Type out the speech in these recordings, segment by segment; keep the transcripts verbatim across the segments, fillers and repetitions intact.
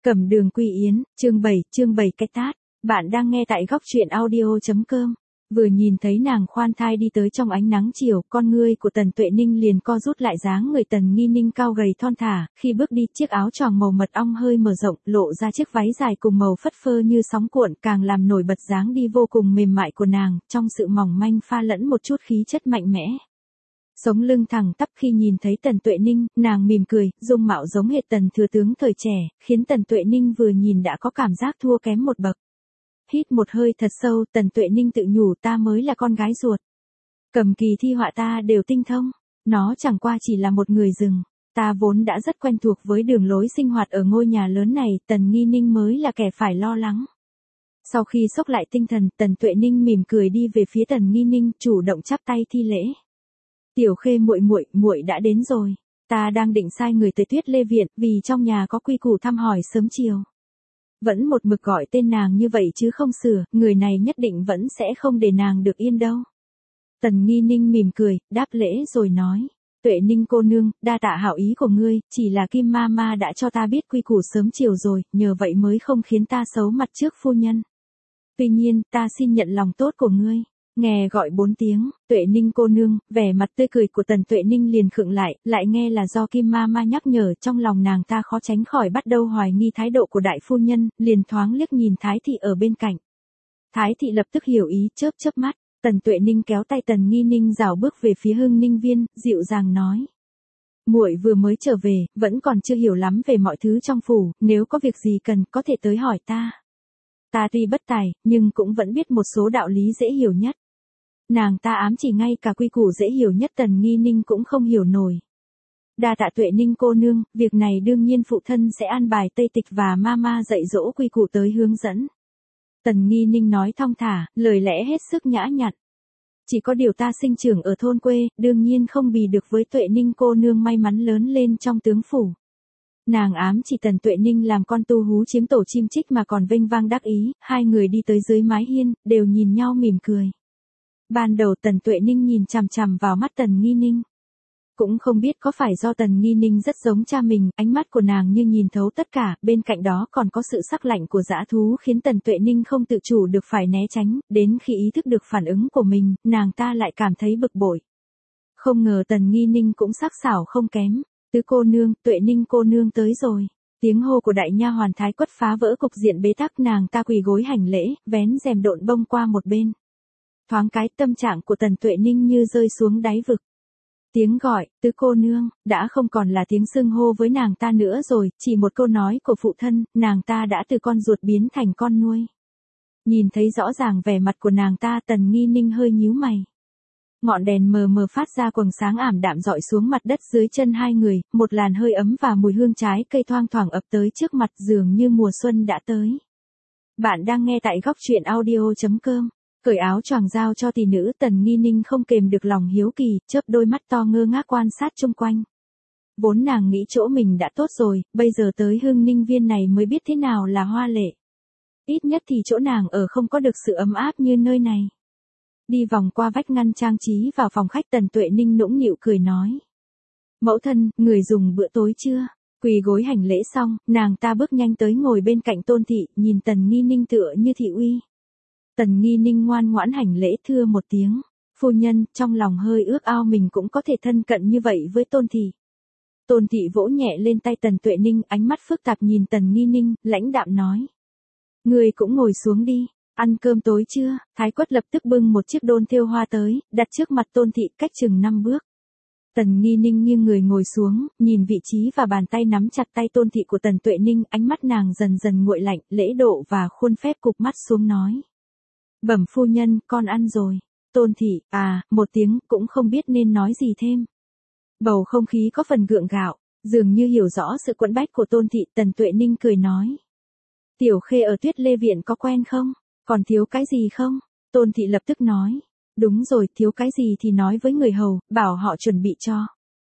Cẩm Đường Quy Yến, chương bảy, chương bảy cái tát. Bạn đang nghe tại góc truyện audio chấm com. Vừa nhìn thấy nàng khoan thai đi tới trong ánh nắng chiều, con ngươi của Tần Tuệ Ninh liền co rút lại, dáng người Tần Nghi Ninh cao gầy thon thả, khi bước đi chiếc áo choàng màu mật ong hơi mở rộng, lộ ra chiếc váy dài cùng màu phất phơ như sóng cuộn, càng làm nổi bật dáng đi vô cùng mềm mại của nàng, trong sự mỏng manh pha lẫn một chút khí chất mạnh mẽ. Sống lưng thẳng tắp, khi nhìn thấy Tần Tuệ Ninh, nàng mỉm cười, dung mạo giống hệt Tần thừa tướng thời trẻ, khiến Tần Tuệ Ninh vừa nhìn đã có cảm giác thua kém một bậc. Hít một hơi thật sâu, Tần Tuệ Ninh tự nhủ, ta mới là con gái ruột. Cầm kỳ thi họa ta đều tinh thông, nó chẳng qua chỉ là một người rừng. Ta vốn đã rất quen thuộc với đường lối sinh hoạt ở ngôi nhà lớn này, Tần Nghi Ninh mới là kẻ phải lo lắng. Sau khi xốc lại tinh thần, Tần Tuệ Ninh mỉm cười đi về phía Tần Nghi Ninh, chủ động chắp tay thi lễ. Tiểu Khê muội muội, muội đã đến rồi. Ta đang định sai người tới Tuyết Lê viện, vì trong nhà có quy củ thăm hỏi sớm chiều. Vẫn một mực gọi tên nàng như vậy chứ không sửa, người này nhất định vẫn sẽ không để nàng được yên đâu. Tần Nghi Ninh mỉm cười, đáp lễ rồi nói. Tuệ Ninh cô nương, đa tạ hảo ý của ngươi, chỉ là Kim ma ma đã cho ta biết quy củ sớm chiều rồi, nhờ vậy mới không khiến ta xấu mặt trước phu nhân. Tuy nhiên, ta xin nhận lòng tốt của ngươi. Nghe gọi bốn tiếng, Tuệ Ninh cô nương, vẻ mặt tươi cười của Tần Tuệ Ninh liền khựng lại, lại nghe là do Kim ma ma nhắc nhở, trong lòng nàng ta khó tránh khỏi bắt đầu hoài nghi thái độ của đại phu nhân, liền thoáng liếc nhìn Thái thị ở bên cạnh. Thái thị lập tức hiểu ý, chớp chớp mắt. Tần Tuệ Ninh kéo tay Tần Nghi Ninh rảo bước về phía Hưng Ninh viên, dịu dàng nói: muội vừa mới trở về, vẫn còn chưa hiểu lắm về mọi thứ trong phủ, nếu có việc gì cần có thể tới hỏi ta. Ta tuy bất tài, nhưng cũng vẫn biết một số đạo lý dễ hiểu nhất. Nàng ta ám chỉ ngay cả quy củ dễ hiểu nhất Tần Nghi Ninh cũng không hiểu nổi. Đa tạ Tuệ Ninh cô nương, việc này đương nhiên phụ thân sẽ an bài Tây Tịch và Mama dạy dỗ quy củ tới hướng dẫn. Tần Nghi Ninh nói thong thả, lời lẽ hết sức nhã nhặn. Chỉ có điều ta sinh trưởng ở thôn quê, đương nhiên không bì được với Tuệ Ninh cô nương may mắn lớn lên trong tướng phủ. Nàng ám chỉ Tần Tuệ Ninh làm con tu hú chiếm tổ chim chích mà còn vênh vang đắc ý, hai người đi tới dưới mái hiên, đều nhìn nhau mỉm cười. Ban đầu Tần Tuệ Ninh nhìn chằm chằm vào mắt Tần Nghi Ninh. Cũng không biết có phải do Tần Nghi Ninh rất giống cha mình, ánh mắt của nàng như nhìn thấu tất cả, bên cạnh đó còn có sự sắc lạnh của dã thú khiến Tần Tuệ Ninh không tự chủ được phải né tránh, đến khi ý thức được phản ứng của mình, nàng ta lại cảm thấy bực bội. Không ngờ Tần Nghi Ninh cũng sắc sảo không kém. Tứ cô nương, Tuệ Ninh cô nương tới rồi. Tiếng hô của đại nha hoàn Thái Quất phá vỡ cục diện bế tắc, nàng ta quỳ gối hành lễ, vén rèm độn bông qua một bên. Thoáng cái tâm trạng của Tần Tuệ Ninh như rơi xuống đáy vực. Tiếng gọi, tứ cô nương, đã không còn là tiếng xưng hô với nàng ta nữa rồi, chỉ một câu nói của phụ thân, nàng ta đã từ con ruột biến thành con nuôi. Nhìn thấy rõ ràng vẻ mặt của nàng ta, Tần Nghi Ninh hơi nhíu mày. Ngọn đèn mờ mờ phát ra quầng sáng ảm đạm rọi xuống mặt đất dưới chân hai người, một làn hơi ấm và mùi hương trái cây thoang thoảng ập tới trước mặt, dường như mùa xuân đã tới. Bạn đang nghe tại góc truyện audio chấm com. Cởi áo choàng giao cho tỷ nữ, Tần Nghi Ninh không kềm được lòng hiếu kỳ, chớp đôi mắt to ngơ ngác quan sát chung quanh. Vốn nàng nghĩ chỗ mình đã tốt rồi, bây giờ tới Hưng Ninh viên này mới biết thế nào là hoa lệ. Ít nhất thì chỗ nàng ở không có được sự ấm áp như nơi này. Đi vòng qua vách ngăn trang trí vào phòng khách, Tần Tuệ Ninh nũng nịu cười nói: mẫu thân, người dùng bữa tối chưa? Quỳ gối hành lễ xong, nàng ta bước nhanh tới ngồi bên cạnh Tôn thị, nhìn Tần Nghi Ninh tựa như thị uy. Tần Nghi Ninh ngoan ngoãn hành lễ thưa một tiếng. Phu nhân, trong lòng hơi ước ao mình cũng có thể thân cận như vậy với Tôn thị. Tôn thị vỗ nhẹ lên tay Tần Tuệ Ninh, ánh mắt phức tạp nhìn Tần Nghi Ninh, lãnh đạm nói: người cũng ngồi xuống đi. Ăn cơm tối chưa? Thái Quất lập tức bưng một chiếc đôn thêu hoa tới, đặt trước mặt Tôn thị cách chừng năm bước. Tần Nghi Ninh nghiêng người ngồi xuống, nhìn vị trí và bàn tay nắm chặt tay Tôn thị của Tần Tuệ Ninh, ánh mắt nàng dần dần nguội lạnh, lễ độ và khuôn phép cụp mắt xuống nói: bẩm phu nhân, con ăn rồi. Tôn thị, à, một tiếng, cũng không biết nên nói gì thêm. Bầu không khí có phần gượng gạo, dường như hiểu rõ sự quẫn bách của Tôn thị, Tần Tuệ Ninh cười nói: Tiểu Khê ở Tuyết Lê viện có quen không? Còn thiếu cái gì không? Tôn thị lập tức nói: đúng rồi, thiếu cái gì thì nói với người hầu, bảo họ chuẩn bị cho.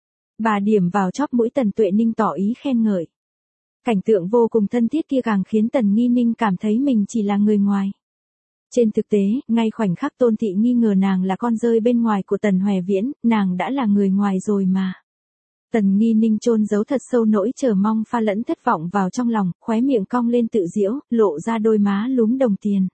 Bà điểm vào chóp mũi Tần Tuệ Ninh tỏ ý khen ngợi. Cảnh tượng vô cùng thân thiết kia càng khiến Tần Nghi Ninh cảm thấy mình chỉ là người ngoài. Trên thực tế, ngay khoảnh khắc Tôn thị nghi ngờ nàng là con rơi bên ngoài của Tần Hoè Viễn, nàng đã là người ngoài rồi mà. Tần Nghi Ninh chôn giấu thật sâu nỗi chờ mong pha lẫn thất vọng vào trong lòng, khóe miệng cong lên tự giễu, lộ ra đôi má lúm đồng tiền.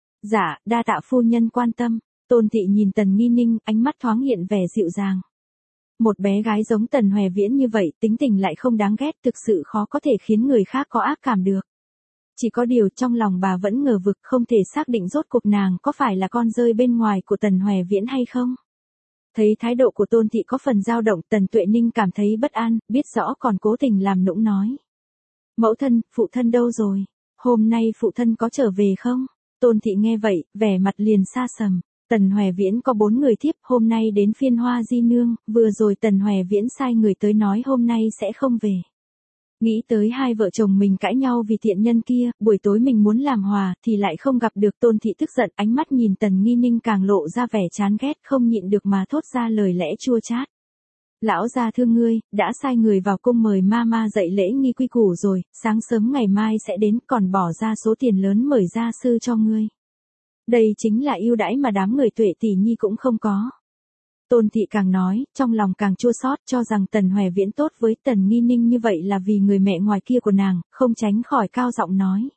Dạ, đa tạ phu nhân quan tâm. Tôn Thị nhìn Tần Nghi Ninh, ánh mắt thoáng hiện vẻ dịu dàng. Một bé gái giống Tần Hoè Viễn như vậy, tính tình lại không đáng ghét, thực sự khó có thể khiến người khác có ác cảm được. Chỉ có điều trong lòng bà vẫn ngờ vực, không thể xác định rốt cuộc nàng có phải là con rơi bên ngoài của Tần Hoè Viễn hay không. Thấy thái độ của Tôn Thị có phần dao động, Tần Tuệ Ninh cảm thấy bất an, biết rõ còn cố tình làm nũng nói. Mẫu thân, phụ thân đâu rồi? Hôm nay phụ thân có trở về không? Tôn Thị nghe vậy, vẻ mặt liền xa sầm. Tần Hoè Viễn có bốn người thiếp, hôm nay đến phiên Hoa Di Nương, vừa rồi Tần Hoè Viễn sai người tới nói hôm nay sẽ không về. Nghĩ tới hai vợ chồng mình cãi nhau vì thiện nhân kia, buổi tối mình muốn làm hòa, thì lại không gặp được. Tôn Thị tức giận, ánh mắt nhìn Tần Nghi Ninh càng lộ ra vẻ chán ghét, không nhịn được mà thốt ra lời lẽ chua chát. Lão gia thương ngươi, đã sai người vào cung mời mama dạy lễ nghi quy củ rồi, sáng sớm ngày mai sẽ đến, còn bỏ ra số tiền lớn mời gia sư cho ngươi. Đây chính là ưu đãi mà đám người Tuệ tỷ nhi cũng không có. Tôn Thị càng nói, trong lòng càng chua xót, cho rằng Tần Hoè Viễn tốt với Tần Nghi Ninh như vậy là vì người mẹ ngoài kia của nàng, không tránh khỏi cao giọng nói.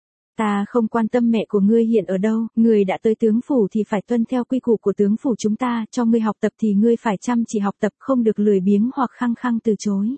Ta không quan tâm mẹ của ngươi hiện ở đâu, ngươi đã tới tướng phủ thì phải tuân theo quy củ của tướng phủ chúng ta, cho ngươi học tập thì ngươi phải chăm chỉ học tập, không được lười biếng hoặc khăng khăng từ chối.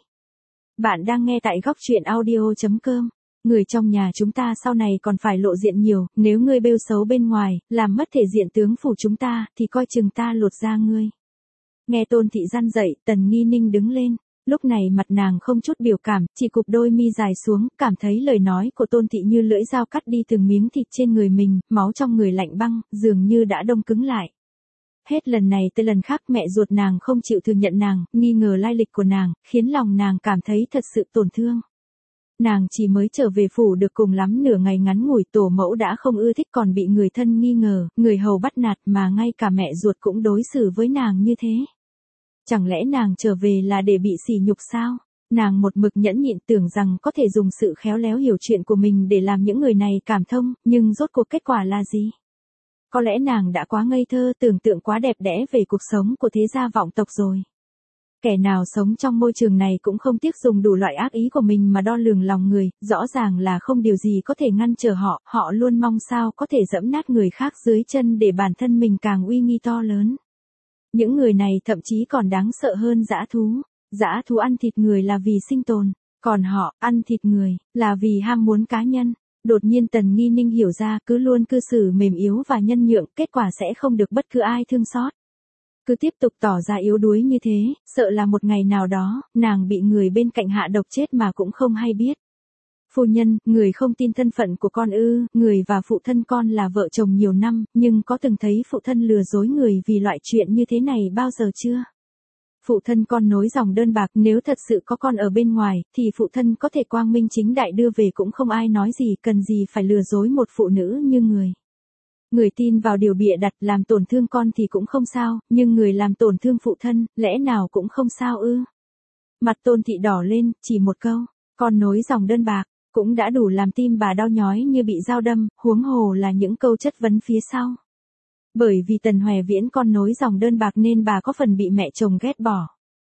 Bạn đang nghe tại góc truyện audio chấm com. Người trong nhà chúng ta sau này còn phải lộ diện nhiều, nếu ngươi bêu xấu bên ngoài, làm mất thể diện tướng phủ chúng ta, thì coi chừng ta lột da ngươi. Nghe Tôn Thị răn dậy, Tần Nghi Ninh đứng lên. Lúc này mặt nàng không chút biểu cảm, chỉ cụp đôi mi dài xuống, cảm thấy lời nói của Tôn Thị như lưỡi dao cắt đi từng miếng thịt trên người mình, máu trong người lạnh băng, dường như đã đông cứng lại. Hết lần này tới lần khác mẹ ruột nàng không chịu thừa nhận nàng, nghi ngờ lai lịch của nàng, khiến lòng nàng cảm thấy thật sự tổn thương. Nàng chỉ mới trở về phủ được cùng lắm nửa ngày ngắn ngủi, tổ mẫu đã không ưa thích, còn bị người thân nghi ngờ, người hầu bắt nạt, mà ngay cả mẹ ruột cũng đối xử với nàng như thế. Chẳng lẽ nàng trở về là để bị sỉ nhục sao? Nàng một mực nhẫn nhịn, tưởng rằng có thể dùng sự khéo léo hiểu chuyện của mình để làm những người này cảm thông, nhưng rốt cuộc kết quả là gì? Có lẽ nàng đã quá ngây thơ, tưởng tượng quá đẹp đẽ về cuộc sống của thế gia vọng tộc rồi. Kẻ nào sống trong môi trường này cũng không tiếc dùng đủ loại ác ý của mình mà đo lường lòng người, rõ ràng là không điều gì có thể ngăn trở họ, họ luôn mong sao có thể dẫm nát người khác dưới chân để bản thân mình càng uy nghi to lớn. Những người này thậm chí còn đáng sợ hơn dã thú. Dã thú ăn thịt người là vì sinh tồn, còn họ ăn thịt người là vì ham muốn cá nhân. Đột nhiên Tần Nghi Ninh hiểu ra, cứ luôn cư xử mềm yếu và nhân nhượng, kết quả sẽ không được bất cứ ai thương xót. Cứ tiếp tục tỏ ra yếu đuối như thế, sợ là một ngày nào đó, nàng bị người bên cạnh hạ độc chết mà cũng không hay biết. Phu nhân, người không tin thân phận của con ư? Người và phụ thân con là vợ chồng nhiều năm, nhưng có từng thấy phụ thân lừa dối người vì loại chuyện như thế này bao giờ chưa? Phụ thân con nối dòng đơn bạc, nếu thật sự có con ở bên ngoài, thì phụ thân có thể quang minh chính đại đưa về cũng không ai nói gì, cần gì phải lừa dối một phụ nữ như người. Người tin vào điều bịa đặt, làm tổn thương con thì cũng không sao, nhưng người làm tổn thương phụ thân, lẽ nào cũng không sao ư? Mặt Tôn Thị đỏ lên, chỉ một câu, con nối dòng đơn bạc, cũng đã đủ làm tim bà đau nhói như bị dao đâm, huống hồ là những câu chất vấn phía sau. Bởi vì Tần Hoè Viễn con nối dòng đơn bạc nên bà có phần bị mẹ chồng ghét bỏ.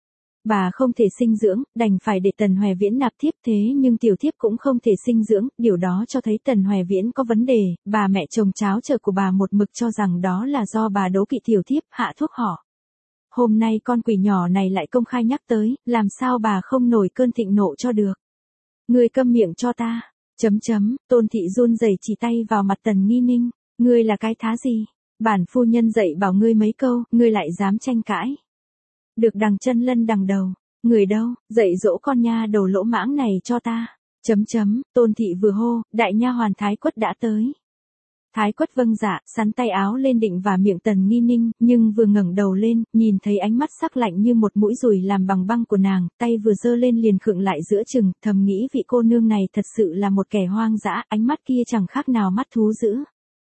Bà không thể sinh dưỡng, đành phải để Tần Hoè Viễn nạp thiếp, thế nhưng tiểu thiếp cũng không thể sinh dưỡng, điều đó cho thấy Tần Hoè Viễn có vấn đề. Bà mẹ chồng cháo trở của bà một mực cho rằng đó là do bà đố kỵ tiểu thiếp, hạ thuốc họ. Hôm nay con quỷ nhỏ này lại công khai nhắc tới, làm sao bà không nổi cơn thịnh nộ cho được. Ngươi câm miệng cho ta. Chấm chấm, Tôn Thị run rẩy chỉ tay vào mặt Tần Nghi Ninh. Ngươi là cái thá gì? Bản phu nhân dạy bảo ngươi mấy câu, ngươi lại dám tranh cãi. Được đằng chân lân đằng đầu. Người đâu, dạy dỗ con nha đầu lỗ mãng này cho ta. Chấm chấm, Tôn Thị vừa hô, đại nha hoàn Thái Quất đã tới. Thái Quất vâng dạ, sắn tay áo lên định vả miệng Tần Nghi Ninh, nhưng vừa ngẩng đầu lên, nhìn thấy ánh mắt sắc lạnh như một mũi dùi làm bằng băng của nàng, tay vừa giơ lên liền khựng lại giữa chừng, thầm nghĩ vị cô nương này thật sự là một kẻ hoang dã, ánh mắt kia chẳng khác nào mắt thú dữ.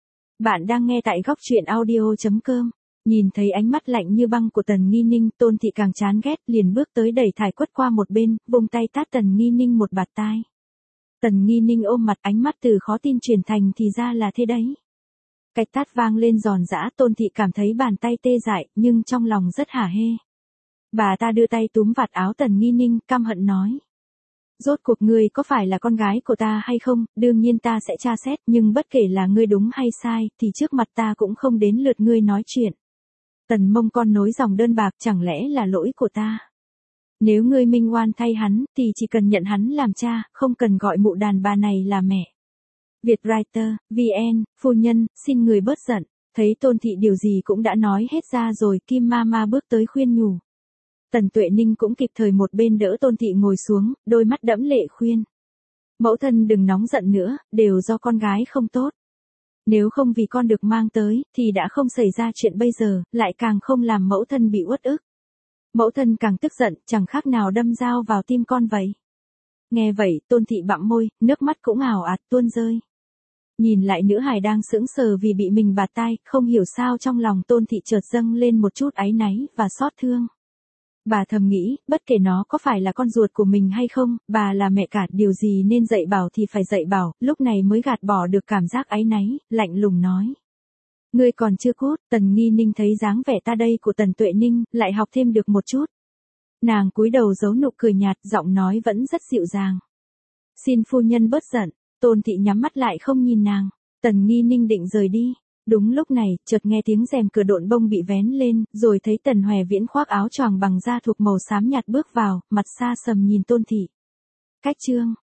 Bạn đang nghe tại góc truyện audio chấm com. Nhìn thấy ánh mắt lạnh như băng của Tần Nghi Ninh, Tôn Thị càng chán ghét, liền bước tới đẩy Thái Quất qua một bên, vung tay tát Tần Nghi Ninh một bạt tai. Tần Nghi Ninh ôm mặt, ánh mắt từ khó tin chuyển thành thì ra là thế đấy. Cái tát vang lên giòn giã, Tôn Thị cảm thấy bàn tay tê dại, nhưng trong lòng rất hả hê. Bà ta đưa tay túm vạt áo Tần Nghi Ninh, căm hận nói. Rốt cuộc ngươi có phải là con gái của ta hay không, đương nhiên ta sẽ tra xét, nhưng bất kể là ngươi đúng hay sai, thì trước mặt ta cũng không đến lượt ngươi nói chuyện. Tần Mông con nối dòng đơn bạc, chẳng lẽ là lỗi của ta? Nếu ngươi minh oan thay hắn, thì chỉ cần nhận hắn làm cha, không cần gọi mụ đàn bà này là mẹ. Vietwriter, vê en, phu nhân, xin người bớt giận. Thấy Tôn Thị điều gì cũng đã nói hết ra rồi, Kim Mama bước tới khuyên nhủ. Tần Tuệ Ninh cũng kịp thời một bên đỡ Tôn Thị ngồi xuống, đôi mắt đẫm lệ khuyên. Mẫu thân đừng nóng giận nữa, đều do con gái không tốt. Nếu không vì con được mang tới, thì đã không xảy ra chuyện bây giờ, lại càng không làm mẫu thân bị uất ức. Mẫu thân càng tức giận, chẳng khác nào đâm dao vào tim con vậy. Nghe vậy, Tôn Thị bặm môi, nước mắt cũng ào ạt tuôn rơi. Nhìn lại nữ hài đang sững sờ vì bị mình bạt tai, không hiểu sao trong lòng Tôn Thị chợt dâng lên một chút áy náy và xót thương. Bà thầm nghĩ, bất kể nó có phải là con ruột của mình hay không, bà là mẹ cả, điều gì nên dạy bảo thì phải dạy bảo, lúc này mới gạt bỏ được cảm giác áy náy, lạnh lùng nói. Ngươi còn chưa cút. Tần Nghi Ninh thấy dáng vẻ ta đây của Tần Tuệ Ninh, lại học thêm được một chút. Nàng cúi đầu giấu nụ cười nhạt, giọng nói vẫn rất dịu dàng. Xin phu nhân bớt giận. Tôn Thị nhắm mắt lại không nhìn nàng. Tần Nghi Ninh định rời đi. Đúng lúc này, chợt nghe tiếng rèm cửa độn bông bị vén lên, rồi thấy Tần Hoè Viễn khoác áo choàng bằng da thuộc màu xám nhạt bước vào, mặt xa sầm nhìn Tôn Thị. Cách chương